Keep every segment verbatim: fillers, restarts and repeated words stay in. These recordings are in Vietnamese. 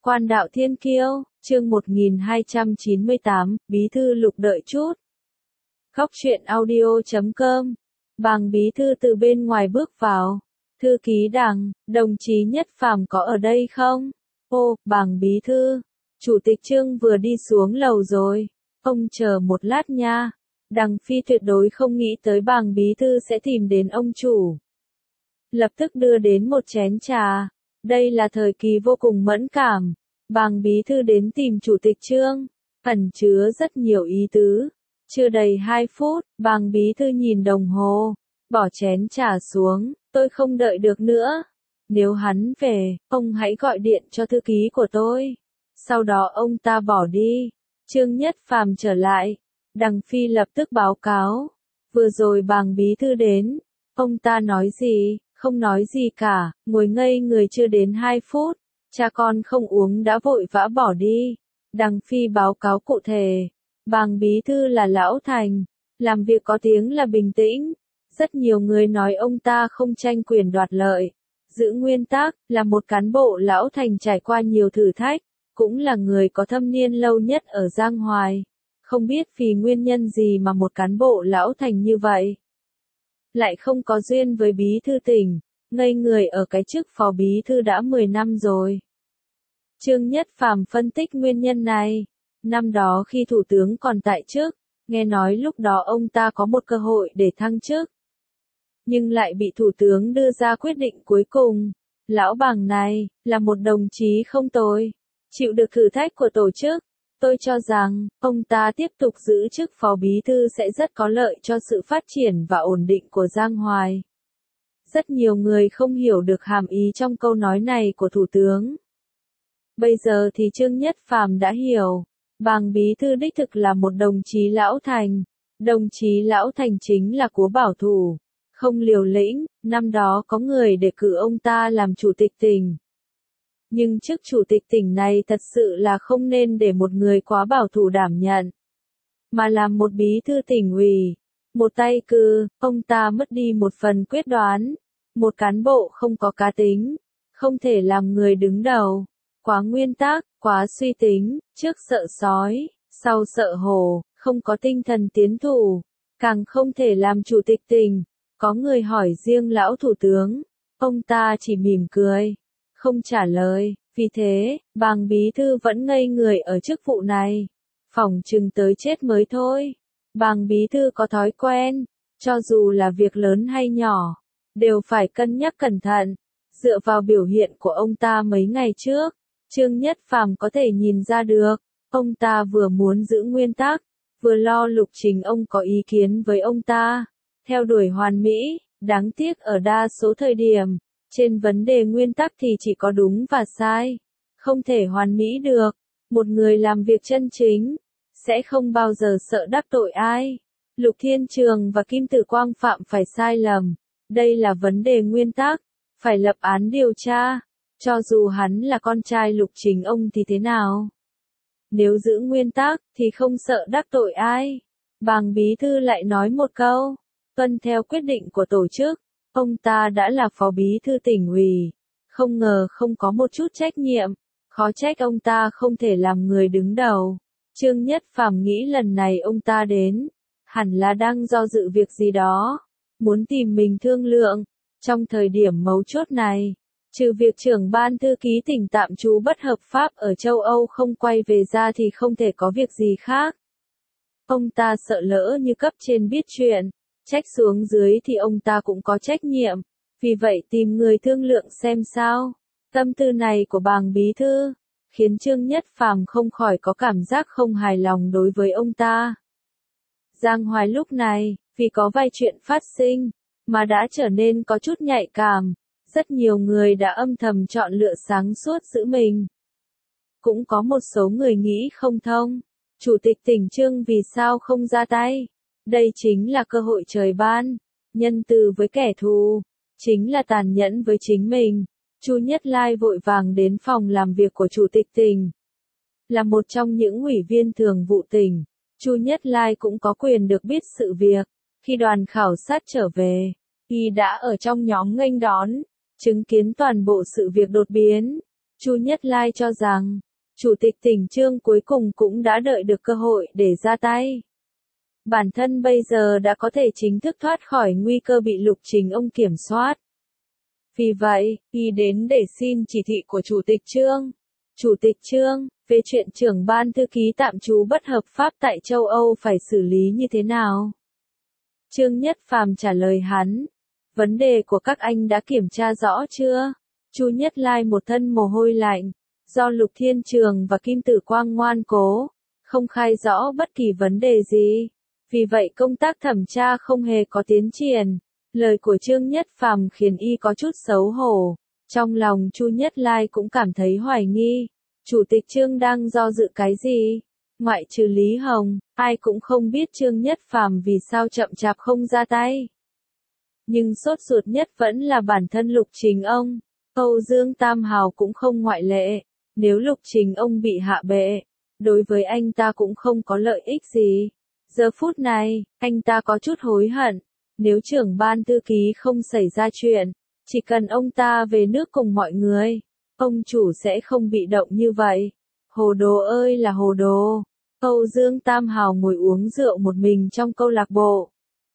Quan đạo thiên kiêu, chương một nghìn hai trăm chín mươi tám, bí thư Lục đợi chút. Góc truyện audio chấm com. Bàng bí thư từ bên ngoài bước vào. Thư ký Đằng, đồng chí Nhất Phàm có ở đây không? Ô, Bàng bí thư. Chủ tịch Trương vừa đi xuống lầu rồi. Ông chờ một lát nha. Đằng Phi tuyệt đối không nghĩ tới Bàng bí thư sẽ tìm đến ông chủ. Lập tức đưa đến một chén trà. Đây là thời kỳ vô cùng mẫn cảm. Bàng bí thư đến tìm chủ tịch Trương, ẩn chứa rất nhiều ý tứ. Chưa đầy hai phút, Bàng bí thư nhìn đồng hồ, bỏ chén trà xuống, tôi không đợi được nữa. Nếu hắn về, ông hãy gọi điện cho thư ký của tôi. Sau đó ông ta bỏ đi. Trương Nhất Phàm trở lại. Đằng Phi lập tức báo cáo. Vừa rồi Bàng bí thư đến. Ông ta nói gì? Không nói gì cả, ngồi ngây người chưa đến hai phút. Cha con không uống đã vội vã bỏ đi. Đằng Phi báo cáo cụ thể. Bàng bí thư là lão thành. Làm việc có tiếng là bình tĩnh. Rất nhiều người nói ông ta không tranh quyền đoạt lợi. Giữ nguyên tắc, là một cán bộ lão thành trải qua nhiều thử thách. Cũng là người có thâm niên lâu nhất ở Giang Hoài. Không biết vì nguyên nhân gì mà một cán bộ lão thành như vậy. Lại không có duyên với bí thư tỉnh. Ngây người ở cái chức phó bí thư đã mười năm rồi. Trương Nhất Phàm phân tích nguyên nhân này. Năm đó khi thủ tướng còn tại chức, nghe nói lúc đó ông ta có một cơ hội để thăng chức. Nhưng lại bị thủ tướng đưa ra quyết định cuối cùng. Lão Bàng này, là một đồng chí không tồi. Chịu được thử thách của tổ chức. Tôi cho rằng, ông ta tiếp tục giữ chức phó bí thư sẽ rất có lợi cho sự phát triển và ổn định của Giang Hoài. Rất nhiều người không hiểu được hàm ý trong câu nói này của thủ tướng. Bây giờ thì Trương Nhất Phàm đã hiểu. Bàng bí thư đích thực là một đồng chí lão thành. Đồng chí lão thành chính là của bảo thủ. Không liều lĩnh, năm đó có người để cử ông ta làm chủ tịch tỉnh. Nhưng chức chủ tịch tỉnh này thật sự là không nên để một người quá bảo thủ đảm nhận. Mà làm một bí thư tỉnh ủy. Một tay cư, ông ta mất đi một phần quyết đoán. Một cán bộ không có cá tính. Không thể làm người đứng đầu. Quá nguyên tắc, quá suy tính, trước sợ sói, sau sợ hổ, không có tinh thần tiến thủ. Càng không thể làm chủ tịch tỉnh. Có người hỏi riêng lão thủ tướng. Ông ta chỉ mỉm cười. Không trả lời. Vì thế, Bàng bí thư vẫn ngây người ở chức vụ này. Phỏng chừng tới chết mới thôi. Bàng bí thư có thói quen. Cho dù là việc lớn hay nhỏ. Đều phải cân nhắc cẩn thận. Dựa vào biểu hiện của ông ta mấy ngày trước. Trương Nhất Phàm có thể nhìn ra được. Ông ta vừa muốn giữ nguyên tắc. Vừa lo Lục Trình ông có ý kiến với ông ta. Theo đuổi hoàn mỹ. Đáng tiếc ở đa số thời điểm. Trên vấn đề nguyên tắc thì chỉ có đúng và sai. Không thể hoàn mỹ được. Một người làm việc chân chính. Sẽ không bao giờ sợ đắc tội ai. Lục Thiên Trường và Kim Tử Quang phạm phải sai lầm. Đây là vấn đề nguyên tắc. Phải lập án điều tra. Cho dù hắn là con trai Lục Trình ông thì thế nào? Nếu giữ nguyên tắc thì không sợ đắc tội ai. Bàng bí thư lại nói một câu. Tuân theo quyết định của tổ chức. Ông ta đã là phó bí thư tỉnh ủy. Không ngờ không có một chút trách nhiệm. Khó trách ông ta không thể làm người đứng đầu. Trương Nhất Phàm nghĩ lần này ông ta đến. Hẳn là đang do dự việc gì đó. Muốn tìm mình thương lượng. Trong thời điểm mấu chốt này. Trừ việc trưởng ban thư ký tỉnh tạm trú bất hợp pháp ở châu Âu không quay về ra thì không thể có việc gì khác. Ông ta sợ lỡ như cấp trên biết chuyện. Trách xuống dưới thì ông ta cũng có trách nhiệm. Vì vậy tìm người thương lượng xem sao. Tâm tư này của Bàng bí thư. Khiến Trương Nhất Phàm không khỏi có cảm giác không hài lòng đối với ông ta. Giang Hoài lúc này, vì có vài chuyện phát sinh, mà đã trở nên có chút nhạy cảm. Rất nhiều người đã âm thầm chọn lựa sáng suốt giữ mình. Cũng có một số người nghĩ không thông. Chủ tịch tỉnh Trương vì sao không ra tay? Đây chính là cơ hội trời ban. Nhân từ với kẻ thù. Chính là tàn nhẫn với chính mình. Chu Nhất Lai vội vàng đến phòng làm việc của chủ tịch tỉnh. Là một trong những ủy viên thường vụ tỉnh. Chu Nhất Lai cũng có quyền được biết sự việc. Khi đoàn khảo sát trở về, y đã ở trong nhóm nghênh đón. Chứng kiến toàn bộ sự việc đột biến. Chu Nhất Lai cho rằng, Chủ tịch tỉnh Trương cuối cùng cũng đã đợi được cơ hội để ra tay. Bản thân bây giờ đã có thể chính thức thoát khỏi nguy cơ bị Lục Trình ông kiểm soát. Vì vậy, y đến để xin chỉ thị của Chủ tịch Trương. Chủ tịch Trương, về chuyện trưởng ban thư ký tạm trú bất hợp pháp tại châu Âu phải xử lý như thế nào? Trương Nhất Phàm trả lời hắn. Vấn đề của các anh đã kiểm tra rõ chưa? Chu Nhất Lai một thân mồ hôi lạnh. Do Lục Thiên Trường và Kim Tử Quang ngoan cố, không khai rõ bất kỳ vấn đề gì. Vì vậy công tác thẩm tra không hề có tiến triển. Lời của Trương Nhất Phàm khiến y có chút xấu hổ. Trong lòng Chu Nhất Lai cũng cảm thấy hoài nghi. Chủ tịch Trương đang do dự cái gì? Ngoại trừ Lý Hồng, ai cũng không biết Trương Nhất Phàm vì sao chậm chạp không ra tay. Nhưng sốt ruột nhất vẫn là bản thân Lục Trình ông. Âu Dương Tam Hào cũng không ngoại lệ. Nếu Lục Trình ông bị hạ bệ, đối với anh ta cũng không có lợi ích gì. Giờ phút này, anh ta có chút hối hận. Nếu trưởng ban thư ký không xảy ra chuyện, chỉ cần ông ta về nước cùng mọi người, ông chủ sẽ không bị động như vậy. Hồ đồ ơi là hồ đồ. Âu Dương Tam Hào ngồi uống rượu một mình trong câu lạc bộ.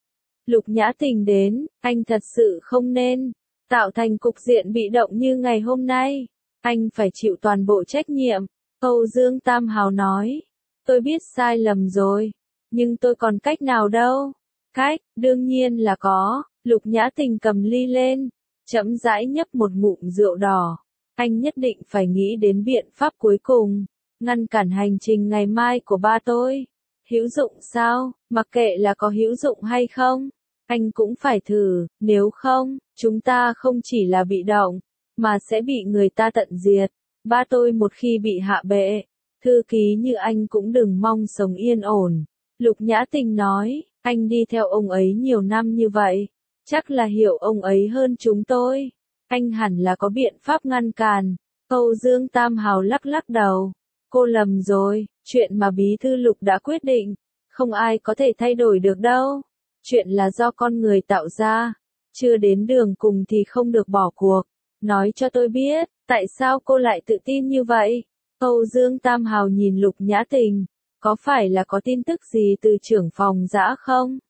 Lục Nhã Tình đến, anh thật sự không nên tạo thành cục diện bị động như ngày hôm nay. Anh phải chịu toàn bộ trách nhiệm. Âu Dương Tam Hào nói. Tôi biết sai lầm rồi. Nhưng tôi còn cách nào đâu. Cách, đương nhiên là có. Lục Nhã Tình cầm ly lên. Chậm rãi nhấp một ngụm rượu đỏ. Anh nhất định phải nghĩ đến biện pháp cuối cùng. Ngăn cản hành trình ngày mai của ba tôi. Hữu dụng sao? Mặc kệ là có hữu dụng hay không. Anh cũng phải thử. Nếu không, chúng ta không chỉ là bị động, mà sẽ bị người ta tận diệt. Ba tôi một khi bị hạ bệ, thư ký như anh cũng đừng mong sống yên ổn. Lục Nhã Tình nói, anh đi theo ông ấy nhiều năm như vậy, chắc là hiểu ông ấy hơn chúng tôi. Anh hẳn là có biện pháp ngăn cản. Âu Dương Tam Hào lắc lắc đầu. Cô lầm rồi, chuyện mà bí thư Lục đã quyết định, không ai có thể thay đổi được đâu. Chuyện là do con người tạo ra, chưa đến đường cùng thì không được bỏ cuộc. Nói cho tôi biết, tại sao cô lại tự tin như vậy? Âu Dương Tam Hào nhìn Lục Nhã Tình, có phải là có tin tức gì từ trưởng phòng Dã không?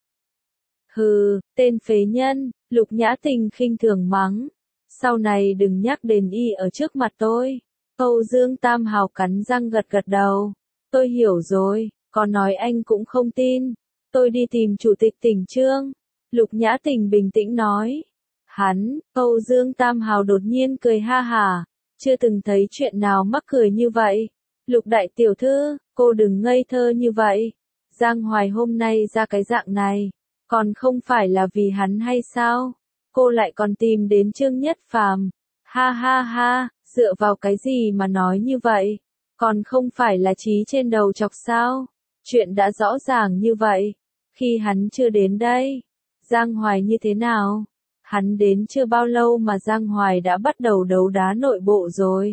Hừ, tên phế nhân, Lục Nhã Tình khinh thường mắng. Sau này đừng nhắc đến y ở trước mặt tôi. Âu Dương Tam Hào cắn răng gật gật đầu. Tôi hiểu rồi, có nói anh cũng không tin. Tôi đi tìm chủ tịch tỉnh Trương. Lục Nhã Tình bình tĩnh nói. Hắn, Âu Dương Tam Hào đột nhiên cười ha hả. Chưa từng thấy chuyện nào mắc cười như vậy. Lục đại tiểu thư, cô đừng ngây thơ như vậy. Giang Hoài hôm nay ra cái dạng này, còn không phải là vì hắn hay sao? Cô lại còn tìm đến Trương Nhất Phàm. Ha ha ha, dựa vào cái gì mà nói như vậy? Còn không phải là trí trên đầu chọc sao? Chuyện đã rõ ràng như vậy. Khi hắn chưa đến đây, Giang Hoài như thế nào? Hắn đến chưa bao lâu mà Giang Hoài đã bắt đầu đấu đá nội bộ rồi.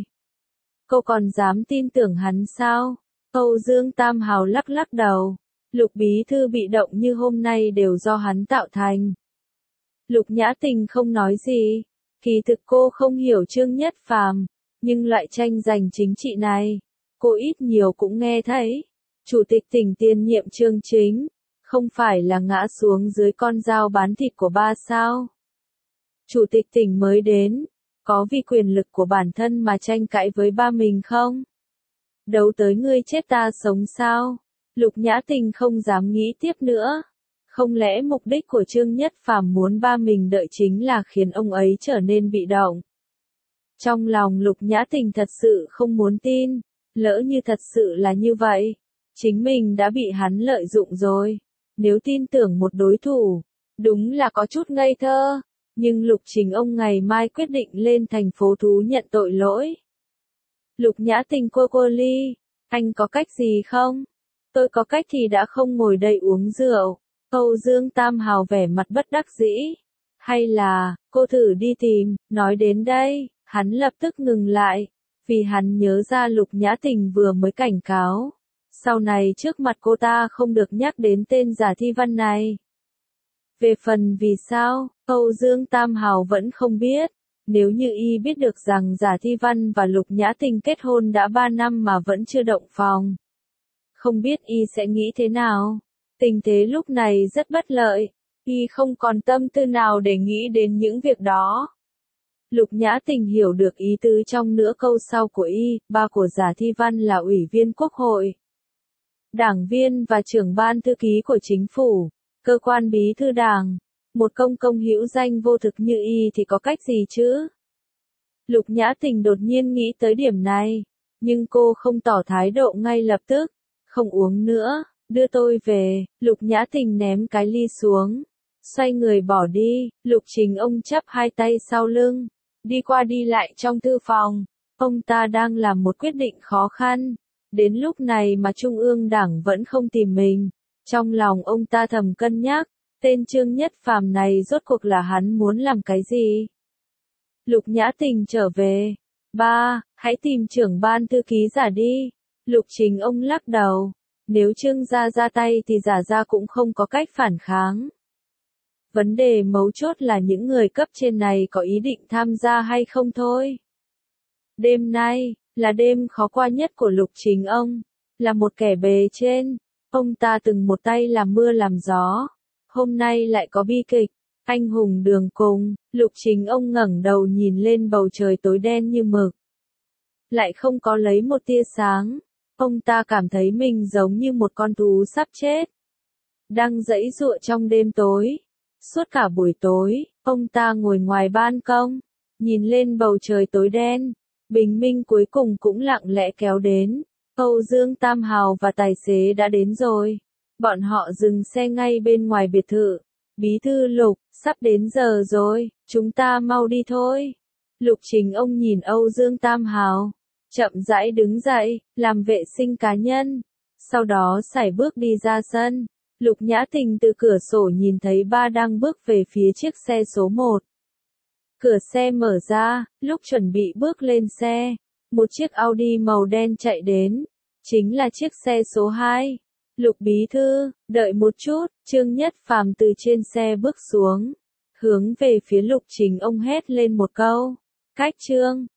Cô còn dám tin tưởng hắn sao? Âu Dương Tam Hào lắc lắc đầu. Lục bí thư bị động như hôm nay đều do hắn tạo thành. Lục Nhã Tình không nói gì. Kỳ thực cô không hiểu Trương Nhất Phàm, nhưng loại tranh giành chính trị này, cô ít nhiều cũng nghe thấy. Chủ tịch tỉnh tiền nhiệm Trương Chính, không phải là ngã xuống dưới con dao bán thịt của ba sao? Chủ tịch tỉnh mới đến, có vì quyền lực của bản thân mà tranh cãi với ba mình không? Đấu tới ngươi chết ta sống sao? Lục Nhã Tình không dám nghĩ tiếp nữa. Không lẽ mục đích của Trương Nhất Phàm muốn ba mình đợi chính là khiến ông ấy trở nên bị động? Trong lòng Lục Nhã Tình thật sự không muốn tin, lỡ như thật sự là như vậy, chính mình đã bị hắn lợi dụng rồi. Nếu tin tưởng một đối thủ, đúng là có chút ngây thơ. Nhưng Lục Trình ông ngày mai quyết định lên thành phố thú nhận tội lỗi. Lục Nhã Tình cô cô ly, anh có cách gì không? Tôi có cách thì đã không ngồi đây uống rượu. Âu Dương Tam Hào vẻ mặt bất đắc dĩ. Hay là, cô thử đi tìm, nói đến đây, hắn lập tức ngừng lại. Vì hắn nhớ ra Lục Nhã Tình vừa mới cảnh cáo. Sau này trước mặt cô ta không được nhắc đến tên giả thi văn này. Về phần vì sao, Âu Dương Tam Hào vẫn không biết. Nếu như y biết được rằng Giả Thi Văn và Lục Nhã Tình kết hôn đã ba năm mà vẫn chưa động phòng, không biết y sẽ nghĩ thế nào. Tình thế lúc này rất bất lợi, y không còn tâm tư nào để nghĩ đến những việc đó. Lục Nhã Tình hiểu được ý tứ trong nửa câu sau của y, ba của Giả Thi Văn là ủy viên quốc hội, đảng viên và trưởng ban thư ký của chính phủ, cơ quan bí thư đảng. Một công công hữu danh vô thực như y thì có cách gì chứ? Lục Nhã Tình đột nhiên nghĩ tới điểm này, nhưng cô không tỏ thái độ ngay lập tức. Không uống nữa, đưa tôi về. Lục Nhã Tình ném cái ly xuống, xoay người bỏ đi. Lục Trình Ông chắp hai tay sau lưng, đi qua đi lại trong thư phòng. Ông ta đang làm một quyết định khó khăn. Đến lúc này mà Trung ương Đảng vẫn không tìm mình. Trong lòng ông ta thầm cân nhắc, tên Trương Nhất Phàm này rốt cuộc là hắn muốn làm cái gì? Lục Nhã Tình trở về. Ba, hãy tìm trưởng ban thư ký Giả đi. Lục Trình Ông lắc đầu. Nếu Trương gia ra tay thì Giả gia cũng không có cách phản kháng. Vấn đề mấu chốt là những người cấp trên này có ý định tham gia hay không thôi. Đêm nay, là đêm khó qua nhất của Lục Trình Ông. Là một kẻ bề trên, ông ta từng một tay làm mưa làm gió. Hôm nay lại có bi kịch, anh hùng đường cùng. Lục Trình Ông ngẩng đầu nhìn lên bầu trời tối đen như mực. Lại không có lấy một tia sáng. Ông ta cảm thấy mình giống như một con thú sắp chết, đang giãy giụa trong đêm tối. Suốt cả buổi tối, ông ta ngồi ngoài ban công, nhìn lên bầu trời tối đen. Bình minh cuối cùng cũng lặng lẽ kéo đến. Âu Dương Tam Hào và tài xế đã đến rồi. Bọn họ dừng xe ngay bên ngoài biệt thự. Bí thư Lục, sắp đến giờ rồi, chúng ta mau đi thôi. Lục Trình Ông nhìn Âu Dương Tam Hào, chậm rãi đứng dậy, làm vệ sinh cá nhân. Sau đó sải bước đi ra sân. Lục Nhã Tình từ cửa sổ nhìn thấy ba đang bước về phía chiếc xe số một. Cửa xe mở ra, lúc chuẩn bị bước lên xe, một chiếc Audi màu đen chạy đến. Chính là chiếc xe số hai. Lục bí thư, đợi một chút. Trương Nhất Phàm từ trên xe bước xuống, hướng về phía Lục Trình Ông hét lên một câu. Cách Trương.